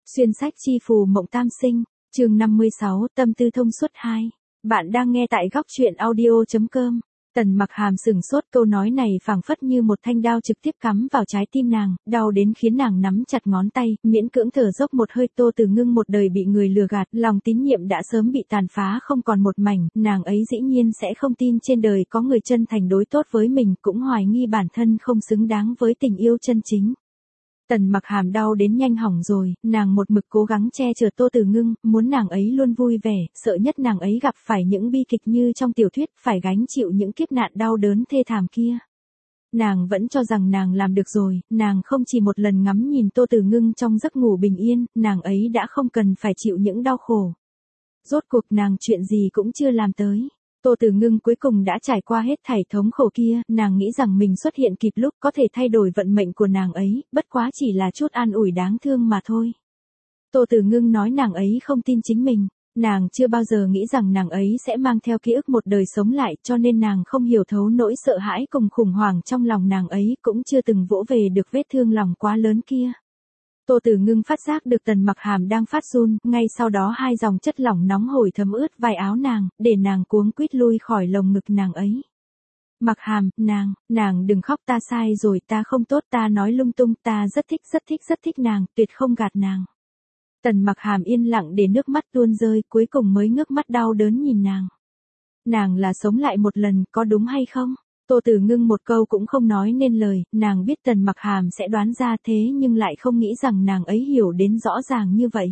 Xuyên sách chi phù mộng tam sinh, chương 56, tâm tư thông suốt 2. Bạn đang nghe tại góc truyện audio.com. Tần Mặc Hàm sừng sốt, câu nói này phảng phất như một thanh đao trực tiếp cắm vào trái tim nàng, đau đến khiến nàng nắm chặt ngón tay, miễn cưỡng thở dốc một hơi. Tô Từ Ngưng một đời bị người lừa gạt, lòng tín nhiệm đã sớm bị tàn phá không còn một mảnh, nàng ấy dĩ nhiên sẽ không tin trên đời có người chân thành đối tốt với mình, cũng hoài nghi bản thân không xứng đáng với tình yêu chân chính. Tần Mặc Hàm đau đến nhanh hỏng rồi, nàng một mực cố gắng che chở Tô Từ Ngưng, muốn nàng ấy luôn vui vẻ, sợ nhất nàng ấy gặp phải những bi kịch như trong tiểu thuyết, phải gánh chịu những kiếp nạn đau đớn thê thảm kia. Nàng vẫn cho rằng nàng làm được rồi, nàng không chỉ một lần ngắm nhìn Tô Từ Ngưng trong giấc ngủ bình yên, nàng ấy đã không cần phải chịu những đau khổ. Rốt cuộc nàng chuyện gì cũng chưa làm tới. Tô Từ Ngưng cuối cùng đã trải qua hết thảy thống khổ kia, nàng nghĩ rằng mình xuất hiện kịp lúc có thể thay đổi vận mệnh của nàng ấy, bất quá chỉ là chút an ủi đáng thương mà thôi. Tô Từ Ngưng nói nàng ấy không tin chính mình, nàng chưa bao giờ nghĩ rằng nàng ấy sẽ mang theo ký ức một đời sống lại, cho nên nàng không hiểu thấu nỗi sợ hãi cùng khủng hoảng trong lòng nàng ấy, cũng chưa từng vỗ về được vết thương lòng quá lớn kia. Tô Từ Ngưng phát giác được Tần Mặc Hàm đang phát run, ngay sau đó hai dòng chất lỏng nóng hổi thấm ướt vai áo nàng, để nàng cuống quýt lui khỏi lồng ngực nàng ấy. Mặc Hàm, nàng đừng khóc, ta sai rồi, ta không tốt, ta nói lung tung, ta rất thích nàng, tuyệt không gạt nàng. Tần Mặc Hàm yên lặng để nước mắt tuôn rơi, cuối cùng mới ngước mắt đau đớn nhìn nàng. Nàng là sống lại một lần, có đúng hay không? Tô Từ Ngưng một câu cũng không nói nên lời, nàng biết Tần Mặc Hàm sẽ đoán ra thế nhưng lại không nghĩ rằng nàng ấy hiểu đến rõ ràng như vậy.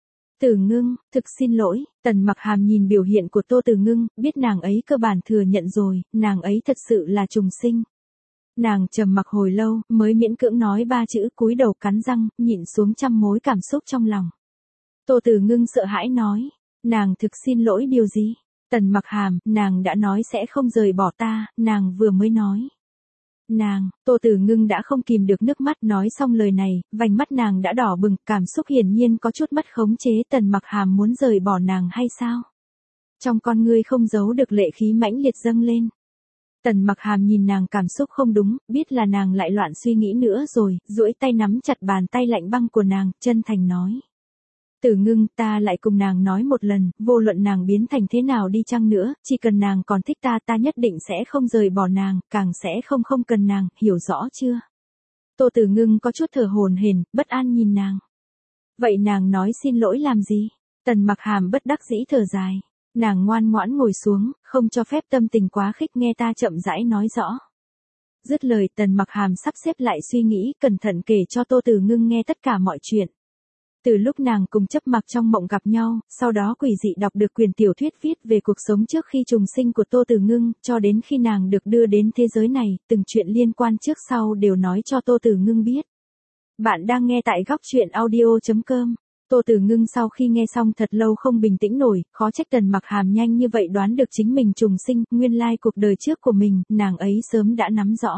Từ Ngưng, thực xin lỗi. Tần Mặc Hàm nhìn biểu hiện của Tô Từ Ngưng, biết nàng ấy cơ bản thừa nhận rồi, nàng ấy thật sự là trùng sinh. Nàng trầm mặc hồi lâu, mới miễn cưỡng nói ba chữ, cúi đầu cắn răng, nhịn xuống trăm mối cảm xúc trong lòng. Tô Từ Ngưng sợ hãi nói, nàng thực xin lỗi điều gì? Tần Mặc Hàm, nàng đã nói sẽ không rời bỏ ta, nàng vừa mới nói. Tô Từ Ngưng đã không kìm được nước mắt, nói xong lời này, vành mắt nàng đã đỏ bừng, cảm xúc hiển nhiên có chút mất khống chế. Tần Mặc Hàm muốn rời bỏ nàng hay sao? Trong con ngươi không giấu được lệ khí mãnh liệt dâng lên. Tần Mặc Hàm nhìn nàng cảm xúc không đúng, biết là nàng lại loạn suy nghĩ nữa rồi, duỗi tay nắm chặt bàn tay lạnh băng của nàng, chân thành nói. Từ Ngưng, ta lại cùng nàng nói một lần, vô luận nàng biến thành thế nào đi chăng nữa, chỉ cần nàng còn thích ta, ta nhất định sẽ không rời bỏ nàng, càng sẽ không cần nàng, hiểu rõ chưa? Tô Từ Ngưng có chút thở hổn hển, bất an nhìn nàng. Vậy nàng nói xin lỗi làm gì? Tần Mặc Hàm bất đắc dĩ thở dài. Nàng ngoan ngoãn ngồi xuống, không cho phép tâm tình quá khích, nghe ta chậm rãi nói rõ. Dứt lời, Tần Mặc Hàm sắp xếp lại suy nghĩ, cẩn thận kể cho Tô Từ Ngưng nghe tất cả mọi chuyện. Từ lúc nàng cùng Chấp Mặc trong mộng gặp nhau, sau đó quỷ dị đọc được quyển tiểu thuyết viết về cuộc sống trước khi trùng sinh của Tô Từ Ngưng, cho đến khi nàng được đưa đến thế giới này, từng chuyện liên quan trước sau đều nói cho Tô Từ Ngưng biết. Bạn đang nghe tại góc truyện audio.com. Tô Từ Ngưng sau khi nghe xong thật lâu không bình tĩnh nổi, khó trách Tần Mặc Hàm nhanh như vậy đoán được chính mình trùng sinh, nguyên lai cuộc đời trước của mình, nàng ấy sớm đã nắm rõ.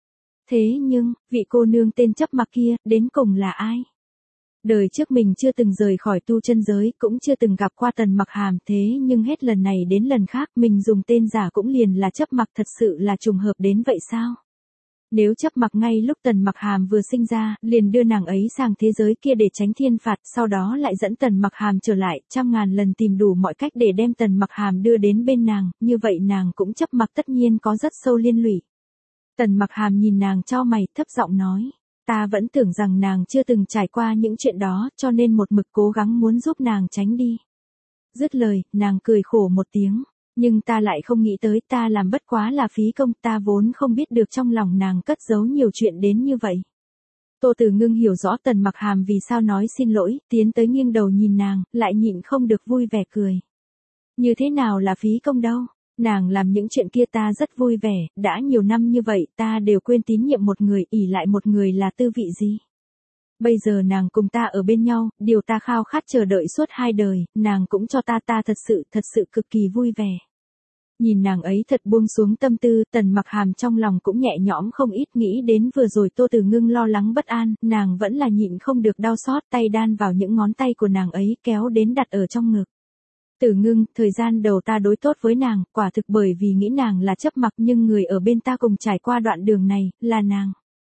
Thế nhưng, vị cô nương tên Chấp Mặc kia, đến cùng là ai? Đời trước mình chưa từng rời khỏi tu chân giới, cũng chưa từng gặp qua Tần Mặc Hàm, thế nhưng hết lần này đến lần khác mình dùng tên giả cũng liền là Chấp Mặc, thật sự là trùng hợp đến vậy sao? Nếu Chấp Mặc ngay lúc Tần Mặc Hàm vừa sinh ra, liền đưa nàng ấy sang thế giới kia để tránh thiên phạt, sau đó lại dẫn Tần Mặc Hàm trở lại, trăm ngàn lần tìm đủ mọi cách để đem Tần Mặc Hàm đưa đến bên nàng, như vậy nàng cũng Chấp Mặc tất nhiên có rất sâu liên lụy. Tần Mặc Hàm nhìn nàng chau mày, thấp giọng nói. Ta vẫn tưởng rằng nàng chưa từng trải qua những chuyện đó, cho nên một mực cố gắng muốn giúp nàng tránh đi. Dứt lời, nàng cười khổ một tiếng. Nhưng ta lại không nghĩ tới, ta làm bất quá là phí công, ta vốn không biết được trong lòng nàng cất giấu nhiều chuyện đến như vậy. Tô Từ Ngưng hiểu rõ Tần Mặc Hàm vì sao nói xin lỗi, tiến tới nghiêng đầu nhìn nàng, lại nhịn không được vui vẻ cười. Như thế nào là phí công đâu? Nàng làm những chuyện kia ta rất vui vẻ, đã nhiều năm như vậy ta đều quên tín nhiệm một người, ỷ lại một người là tư vị gì. Bây giờ nàng cùng ta ở bên nhau, điều ta khao khát chờ đợi suốt 2 đời, nàng cũng cho ta thật sự cực kỳ vui vẻ. Nhìn nàng ấy thật buông xuống tâm tư, Tần Mặc Hàm trong lòng cũng nhẹ nhõm không ít, nghĩ đến vừa rồi Tô Từ Ngưng lo lắng bất an, nàng vẫn là nhịn không được đau xót, tay đan vào những ngón tay của nàng ấy, kéo đến đặt ở trong ngực. Từ Ngưng, thời gian đầu ta đối tốt với nàng, quả thực bởi vì nghĩ nàng là Chấp Mặc, nhưng người ở bên ta cùng trải qua đoạn đường này, là nàng.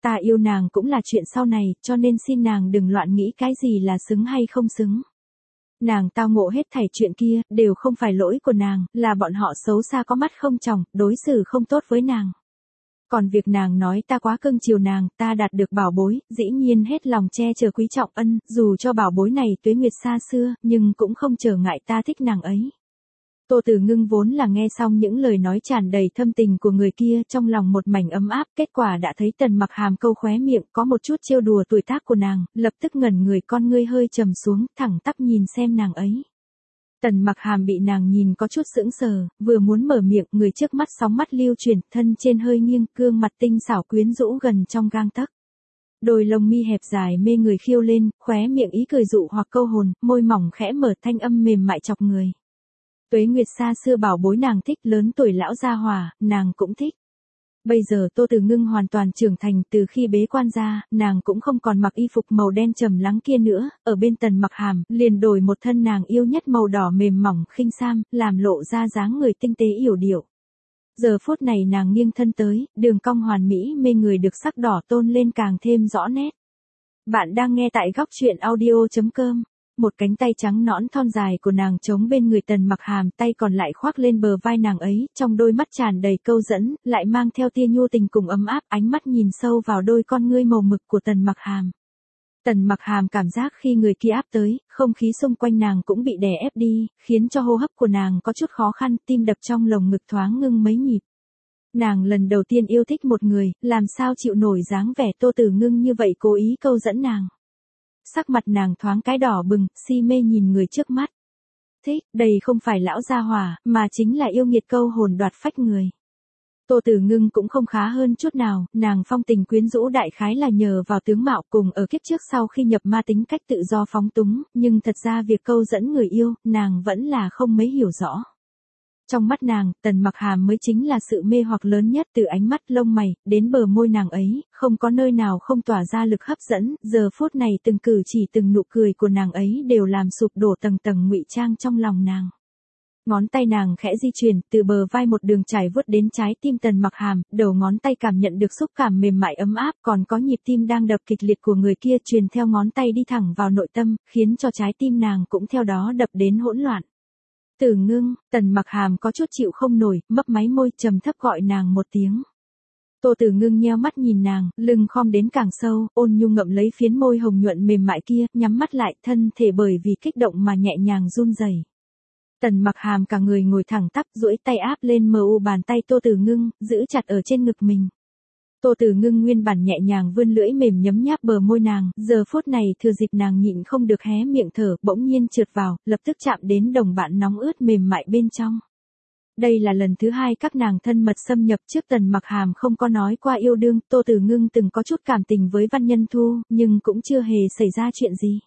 Ta yêu nàng cũng là chuyện sau này, cho nên xin nàng đừng loạn nghĩ cái gì là xứng hay không xứng. Nàng tao ngộ hết thảy chuyện kia, đều không phải lỗi của nàng, là bọn họ xấu xa có mắt không tròng, đối xử không tốt với nàng. Còn việc nàng nói ta quá cưng chiều nàng, ta đạt được bảo bối, dĩ nhiên hết lòng che chở quý trọng ân, dù cho bảo bối này tuế nguyệt xa xưa, nhưng cũng không trở ngại ta thích nàng ấy. Tô Tử Ngưng vốn là nghe xong những lời nói tràn đầy thâm tình của người kia, trong lòng một mảnh ấm áp, kết quả đã thấy Tần Mặc Hàm câu khóe miệng có một chút trêu đùa tuổi tác của nàng, lập tức ngẩn người, con ngươi hơi trầm xuống, thẳng tắp nhìn xem nàng ấy. Tần Mặc Hàm bị nàng nhìn có chút sững sờ, vừa muốn mở miệng, người trước mắt sóng mắt lưu chuyển, thân trên hơi nghiêng, gương mặt tinh xảo quyến rũ gần trong gang tấc. Đôi lông mi hẹp dài mê người khiêu lên, khóe miệng ý cười dụ hoặc câu hồn, môi mỏng khẽ mở, thanh âm mềm mại chọc người. Tuế nguyệt xa xưa bảo bối nàng thích, lớn tuổi lão gia hòa, nàng cũng thích. Bây giờ Tô Tử Ngưng hoàn toàn trưởng thành, từ khi bế quan ra, nàng cũng không còn mặc y phục màu đen trầm lắng kia nữa, ở bên Tần Mặc Hàm, liền đổi một thân nàng yêu nhất màu đỏ mềm mỏng khinh sam, làm lộ ra dáng người tinh tế yểu điệu. Giờ phút này nàng nghiêng thân tới, đường cong hoàn mỹ mê người được sắc đỏ tôn lên càng thêm rõ nét. Bạn đang nghe tại góc truyện audio.com. Một cánh tay trắng nõn thon dài của nàng chống bên người Tần Mặc Hàm, tay còn lại khoác lên bờ vai nàng ấy, trong đôi mắt tràn đầy câu dẫn, lại mang theo tia nhu tình cùng ấm áp, ánh mắt nhìn sâu vào đôi con ngươi màu mực của Tần Mặc Hàm. Tần Mặc Hàm cảm giác khi người kia áp tới, không khí xung quanh nàng cũng bị đè ép đi, khiến cho hô hấp của nàng có chút khó khăn, tim đập trong lồng ngực thoáng ngưng mấy nhịp. Nàng lần đầu tiên yêu thích một người, làm sao chịu nổi dáng vẻ Tô Tử Ngưng như vậy cố ý câu dẫn nàng. Sắc mặt nàng thoáng cái đỏ bừng, si mê nhìn người trước mắt. Thích, đây không phải lão gia hỏa, mà chính là yêu nghiệt câu hồn đoạt phách người. Tô Tử Ngưng cũng không khá hơn chút nào, nàng phong tình quyến rũ đại khái là nhờ vào tướng mạo cùng ở kiếp trước sau khi nhập ma tính cách tự do phóng túng, nhưng thật ra việc câu dẫn người yêu, nàng vẫn là không mấy hiểu rõ. Trong mắt nàng, Tần Mặc Hàm mới chính là sự mê hoặc lớn nhất, từ ánh mắt lông mày, đến bờ môi nàng ấy, không có nơi nào không tỏa ra lực hấp dẫn, giờ phút này từng cử chỉ từng nụ cười của nàng ấy đều làm sụp đổ tầng tầng ngụy trang trong lòng nàng. Ngón tay nàng khẽ di chuyển, từ bờ vai một đường trải vuốt đến trái tim Tần Mặc Hàm, đầu ngón tay cảm nhận được xúc cảm mềm mại ấm áp, còn có nhịp tim đang đập kịch liệt của người kia truyền theo ngón tay đi thẳng vào nội tâm, khiến cho trái tim nàng cũng theo đó đập đến hỗn loạn. Tử Ngưng, Tần Mặc Hàm có chút chịu không nổi, mấp máy môi trầm thấp gọi nàng một tiếng. Tô Tử Ngưng nheo mắt nhìn nàng, lưng khom đến càng sâu, ôn nhu ngậm lấy phiến môi hồng nhuận mềm mại kia, nhắm mắt lại, thân thể bởi vì kích động mà nhẹ nhàng run rẩy. Tần Mặc Hàm cả người ngồi thẳng tắp, duỗi tay áp lên mờ u bàn tay Tô Tử Ngưng, giữ chặt ở trên ngực mình. Tô Tử Ngưng nguyên bản nhẹ nhàng vươn lưỡi mềm nhấm nháp bờ môi nàng, giờ phút này thừa dịp nàng nhịn không được hé miệng thở, bỗng nhiên trượt vào, lập tức chạm đến đồng bạn nóng ướt mềm mại bên trong. Đây là lần thứ hai các nàng thân mật xâm nhập, trước Tần Mặc Hàm không có nói qua yêu đương, Tô Tử Ngưng từng có chút cảm tình với Văn Nhân Thu, nhưng cũng chưa hề xảy ra chuyện gì.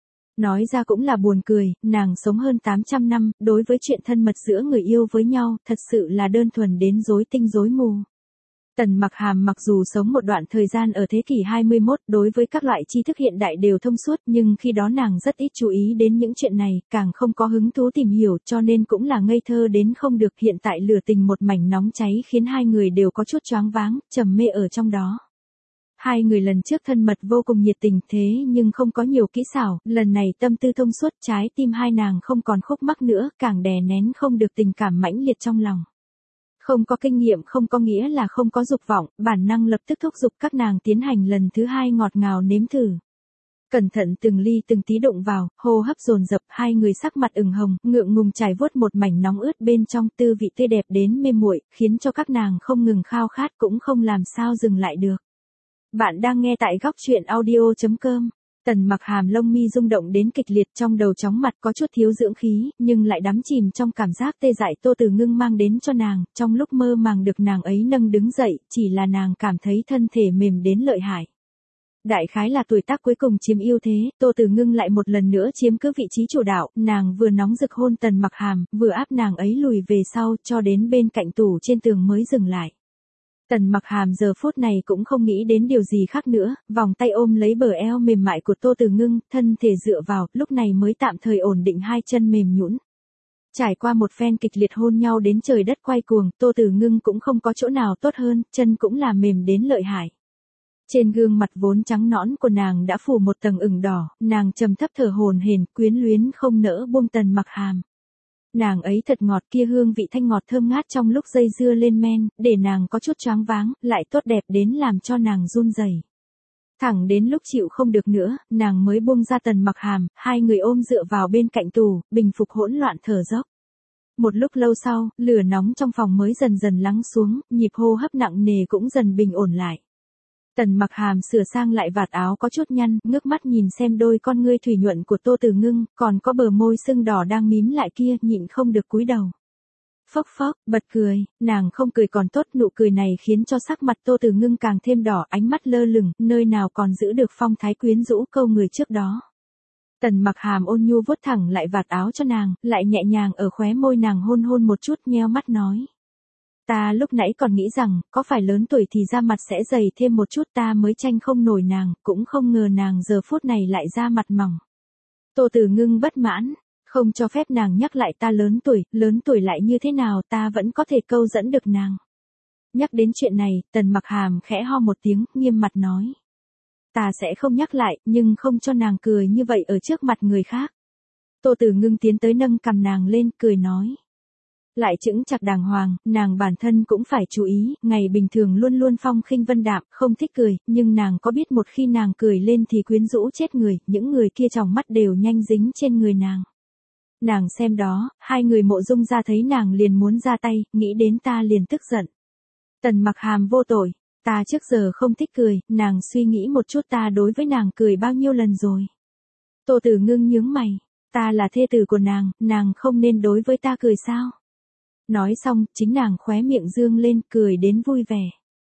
Nói ra cũng là buồn cười, nàng sống hơn 800 năm, đối với chuyện thân mật giữa người yêu với nhau, thật sự là đơn thuần đến rối tinh rối mù. Tần Mặc Hàm mặc dù sống một đoạn thời gian ở thế kỷ 21, đối với các loại tri thức hiện đại đều thông suốt, nhưng khi đó nàng rất ít chú ý đến những chuyện này, càng không có hứng thú tìm hiểu, cho nên cũng là ngây thơ đến không được. Hiện tại lửa tình một mảnh nóng cháy khiến hai người đều có chút choáng váng, trầm mê ở trong đó. Hai người lần trước thân mật vô cùng nhiệt tình, thế nhưng không có nhiều kỹ xảo, lần này tâm tư thông suốt, trái tim hai nàng không còn khúc mắc nữa, càng đè nén không được tình cảm mãnh liệt trong lòng. Không có kinh nghiệm không có nghĩa là không có dục vọng, bản năng lập tức thúc giục các nàng tiến hành lần thứ hai ngọt ngào nếm thử. Cẩn thận từng ly từng tí đụng vào, hô hấp dồn dập, hai người sắc mặt ửng hồng, ngượng ngùng trải vuốt một mảnh nóng ướt bên trong, tư vị tươi đẹp đến mê muội, khiến cho các nàng không ngừng khao khát, cũng không làm sao dừng lại được. Bạn đang nghe tại góc truyện audio.com. Tần Mặc Hàm lông mi rung động đến kịch liệt, trong đầu chóng mặt có chút thiếu dưỡng khí, nhưng lại đắm chìm trong cảm giác tê dại Tô Tử Ngưng mang đến cho nàng, trong lúc mơ màng được nàng ấy nâng đứng dậy, chỉ là nàng cảm thấy thân thể mềm đến lợi hại. Đại khái là tuổi tác cuối cùng chiếm ưu thế, Tô Tử Ngưng lại một lần nữa chiếm cứ vị trí chủ đạo, nàng vừa nóng rực hôn Tần Mặc Hàm, vừa áp nàng ấy lùi về sau, cho đến bên cạnh tủ trên tường mới dừng lại. Tần Mặc Hàm giờ phút này cũng không nghĩ đến điều gì khác nữa, vòng tay ôm lấy bờ eo mềm mại của Tô Tử Ngưng, thân thể dựa vào, lúc này mới tạm thời ổn định hai chân mềm nhũn. Trải qua một phen kịch liệt hôn nhau đến trời đất quay cuồng, Tô Tử Ngưng cũng không có chỗ nào tốt hơn, chân cũng là mềm đến lợi hại. Trên gương mặt vốn trắng nõn của nàng đã phủ một tầng ửng đỏ, nàng trầm thấp thở hổn hển, quyến luyến không nỡ buông Tần Mặc Hàm. Nàng ấy thật ngọt, kia hương vị thanh ngọt thơm ngát trong lúc dây dưa lên men, để nàng có chút choáng váng, lại tốt đẹp đến làm cho nàng run rẩy. Thẳng đến lúc chịu không được nữa, nàng mới buông ra Tần Mặc Hàm, hai người ôm dựa vào bên cạnh tủ, bình phục hỗn loạn thở dốc. Một lúc lâu sau, lửa nóng trong phòng mới dần dần lắng xuống, nhịp hô hấp nặng nề cũng dần bình ổn lại. Tần Mặc Hàm sửa sang lại vạt áo có chút nhăn, ngước mắt nhìn xem đôi con ngươi thủy nhuận của Tô Từ Ngưng, còn có bờ môi sưng đỏ đang mím lại kia, nhịn không được cúi đầu. Phốc phốc, bật cười, nàng không cười còn tốt, nụ cười này khiến cho sắc mặt Tô Từ Ngưng càng thêm đỏ, ánh mắt lơ lửng, nơi nào còn giữ được phong thái quyến rũ câu người trước đó. Tần Mặc Hàm ôn nhu vuốt thẳng lại vạt áo cho nàng, lại nhẹ nhàng ở khóe môi nàng hôn hôn một chút, nheo mắt nói. Ta lúc nãy còn nghĩ rằng, có phải lớn tuổi thì da mặt sẽ dày thêm một chút, ta mới tranh không nổi nàng, cũng không ngờ nàng giờ phút này lại da mặt mỏng. Tô Từ Ngưng bất mãn, không cho phép nàng nhắc lại ta lớn tuổi lại như thế nào, ta vẫn có thể câu dẫn được nàng. Nhắc đến chuyện này, Tần Mặc Hàm khẽ ho một tiếng, nghiêm mặt nói. Ta sẽ không nhắc lại, nhưng không cho nàng cười như vậy ở trước mặt người khác. Tô Từ Ngưng tiến tới nâng cằm nàng lên, cười nói. Lại chững chạc đàng hoàng, nàng bản thân cũng phải chú ý, ngày bình thường luôn luôn phong khinh vân đạm, không thích cười, nhưng nàng có biết một khi nàng cười lên thì quyến rũ chết người, những người kia tròng mắt đều nhanh dính trên người nàng. Nàng xem đó, hai người Mộ Dung ra thấy nàng liền muốn ra tay, nghĩ đến ta liền tức giận. Tần Mặc Hàm vô tội, ta trước giờ không thích cười, nàng suy nghĩ một chút ta đối với nàng cười bao nhiêu lần rồi. Tô Từ Ngưng nhướng mày, ta là thê tử của nàng không nên đối với ta cười sao? Nói xong, chính nàng khóe miệng dương lên, cười đến vui vẻ.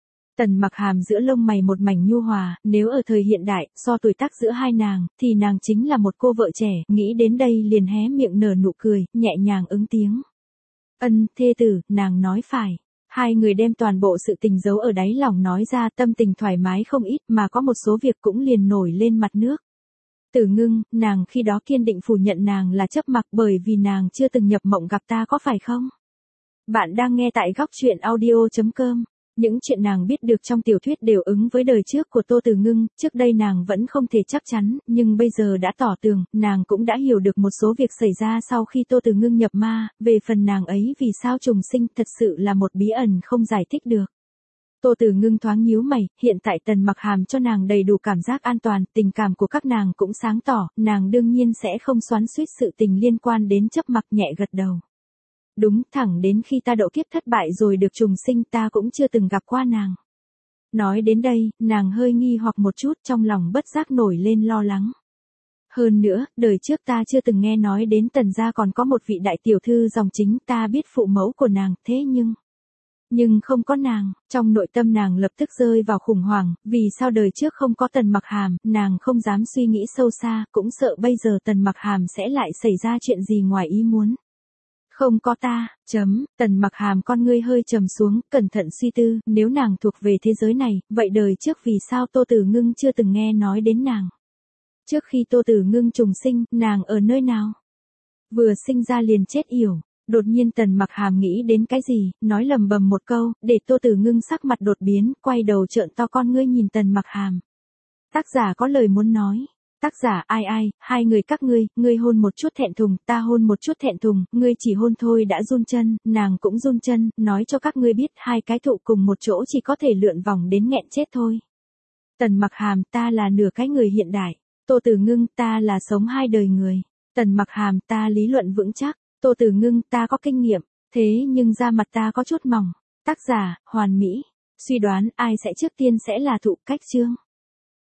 Tần Mặc Hàm giữa lông mày một mảnh nhu hòa, nếu ở thời hiện đại, so tuổi tác giữa hai nàng, thì nàng chính là một cô vợ trẻ, nghĩ đến đây liền hé miệng nở nụ cười, nhẹ nhàng ứng tiếng. Ân, thê tử, nàng nói phải. Hai người đem toàn bộ sự tình giấu ở đáy lòng nói ra, tâm tình thoải mái không ít, mà có một số việc cũng liền nổi lên mặt nước. Từ Ngưng, nàng khi đó kiên định phủ nhận nàng là chấp mặc bởi vì nàng chưa từng nhập mộng gặp ta có phải không? Bạn đang nghe tại góc truyện audio.com. Những chuyện nàng biết được trong tiểu thuyết đều ứng với đời trước của Tô Từ Ngưng, trước đây nàng vẫn không thể chắc chắn, nhưng bây giờ đã tỏ tường, nàng cũng đã hiểu được một số việc xảy ra sau khi Tô Từ Ngưng nhập ma, về phần nàng ấy vì sao trùng sinh thật sự là một bí ẩn không giải thích được. Tô Từ Ngưng thoáng nhíu mày, hiện tại Tần Mặc Hàm cho nàng đầy đủ cảm giác an toàn, tình cảm của các nàng cũng sáng tỏ, nàng đương nhiên sẽ không xoắn xuýt sự tình liên quan đến chấp mặc, nhẹ gật đầu. Đúng, thẳng đến khi ta độ kiếp thất bại rồi được trùng sinh ta cũng chưa từng gặp qua nàng. Nói đến đây, nàng hơi nghi hoặc một chút, trong lòng bất giác nổi lên lo lắng. Hơn nữa, đời trước ta chưa từng nghe nói đến Tần gia còn có một vị đại tiểu thư dòng chính, ta biết phụ mẫu của nàng, thế nhưng không có nàng, trong nội tâm nàng lập tức rơi vào khủng hoảng, vì sao đời trước không có Tần Mặc Hàm, nàng không dám suy nghĩ sâu xa, cũng sợ bây giờ Tần Mặc Hàm sẽ lại xảy ra chuyện gì ngoài ý muốn. Không có ta, Tần Mặc Hàm con ngươi hơi trầm xuống, cẩn thận suy tư, nếu nàng thuộc về thế giới này, vậy đời trước vì sao Tô Từ Ngưng chưa từng nghe nói đến nàng? Trước khi Tô Từ Ngưng trùng sinh, nàng ở nơi nào? Vừa sinh ra liền chết yểu. Đột nhiên Tần Mặc Hàm nghĩ đến cái gì, nói lầm bầm một câu, để Tô Từ Ngưng sắc mặt đột biến, quay đầu trợn to con ngươi nhìn Tần Mặc Hàm. Tác giả có lời muốn nói. Tác giả ai, hai người các ngươi hôn một chút thẹn thùng, ta hôn một chút thẹn thùng, ngươi chỉ hôn thôi đã run chân, nàng cũng run chân, nói cho các ngươi biết hai cái thụ cùng một chỗ chỉ có thể lượn vòng đến nghẹn chết thôi. Tần Mặc Hàm, ta là nửa cái người hiện đại. Tô Từ Ngưng, ta là sống hai đời người. Tần Mặc Hàm, ta lý luận vững chắc. Tô Từ Ngưng, ta có kinh nghiệm, thế nhưng da mặt ta có chút mỏng. Tác giả, Hoàn Mỹ. Suy đoán ai sẽ trước tiên sẽ là thụ, cách chương.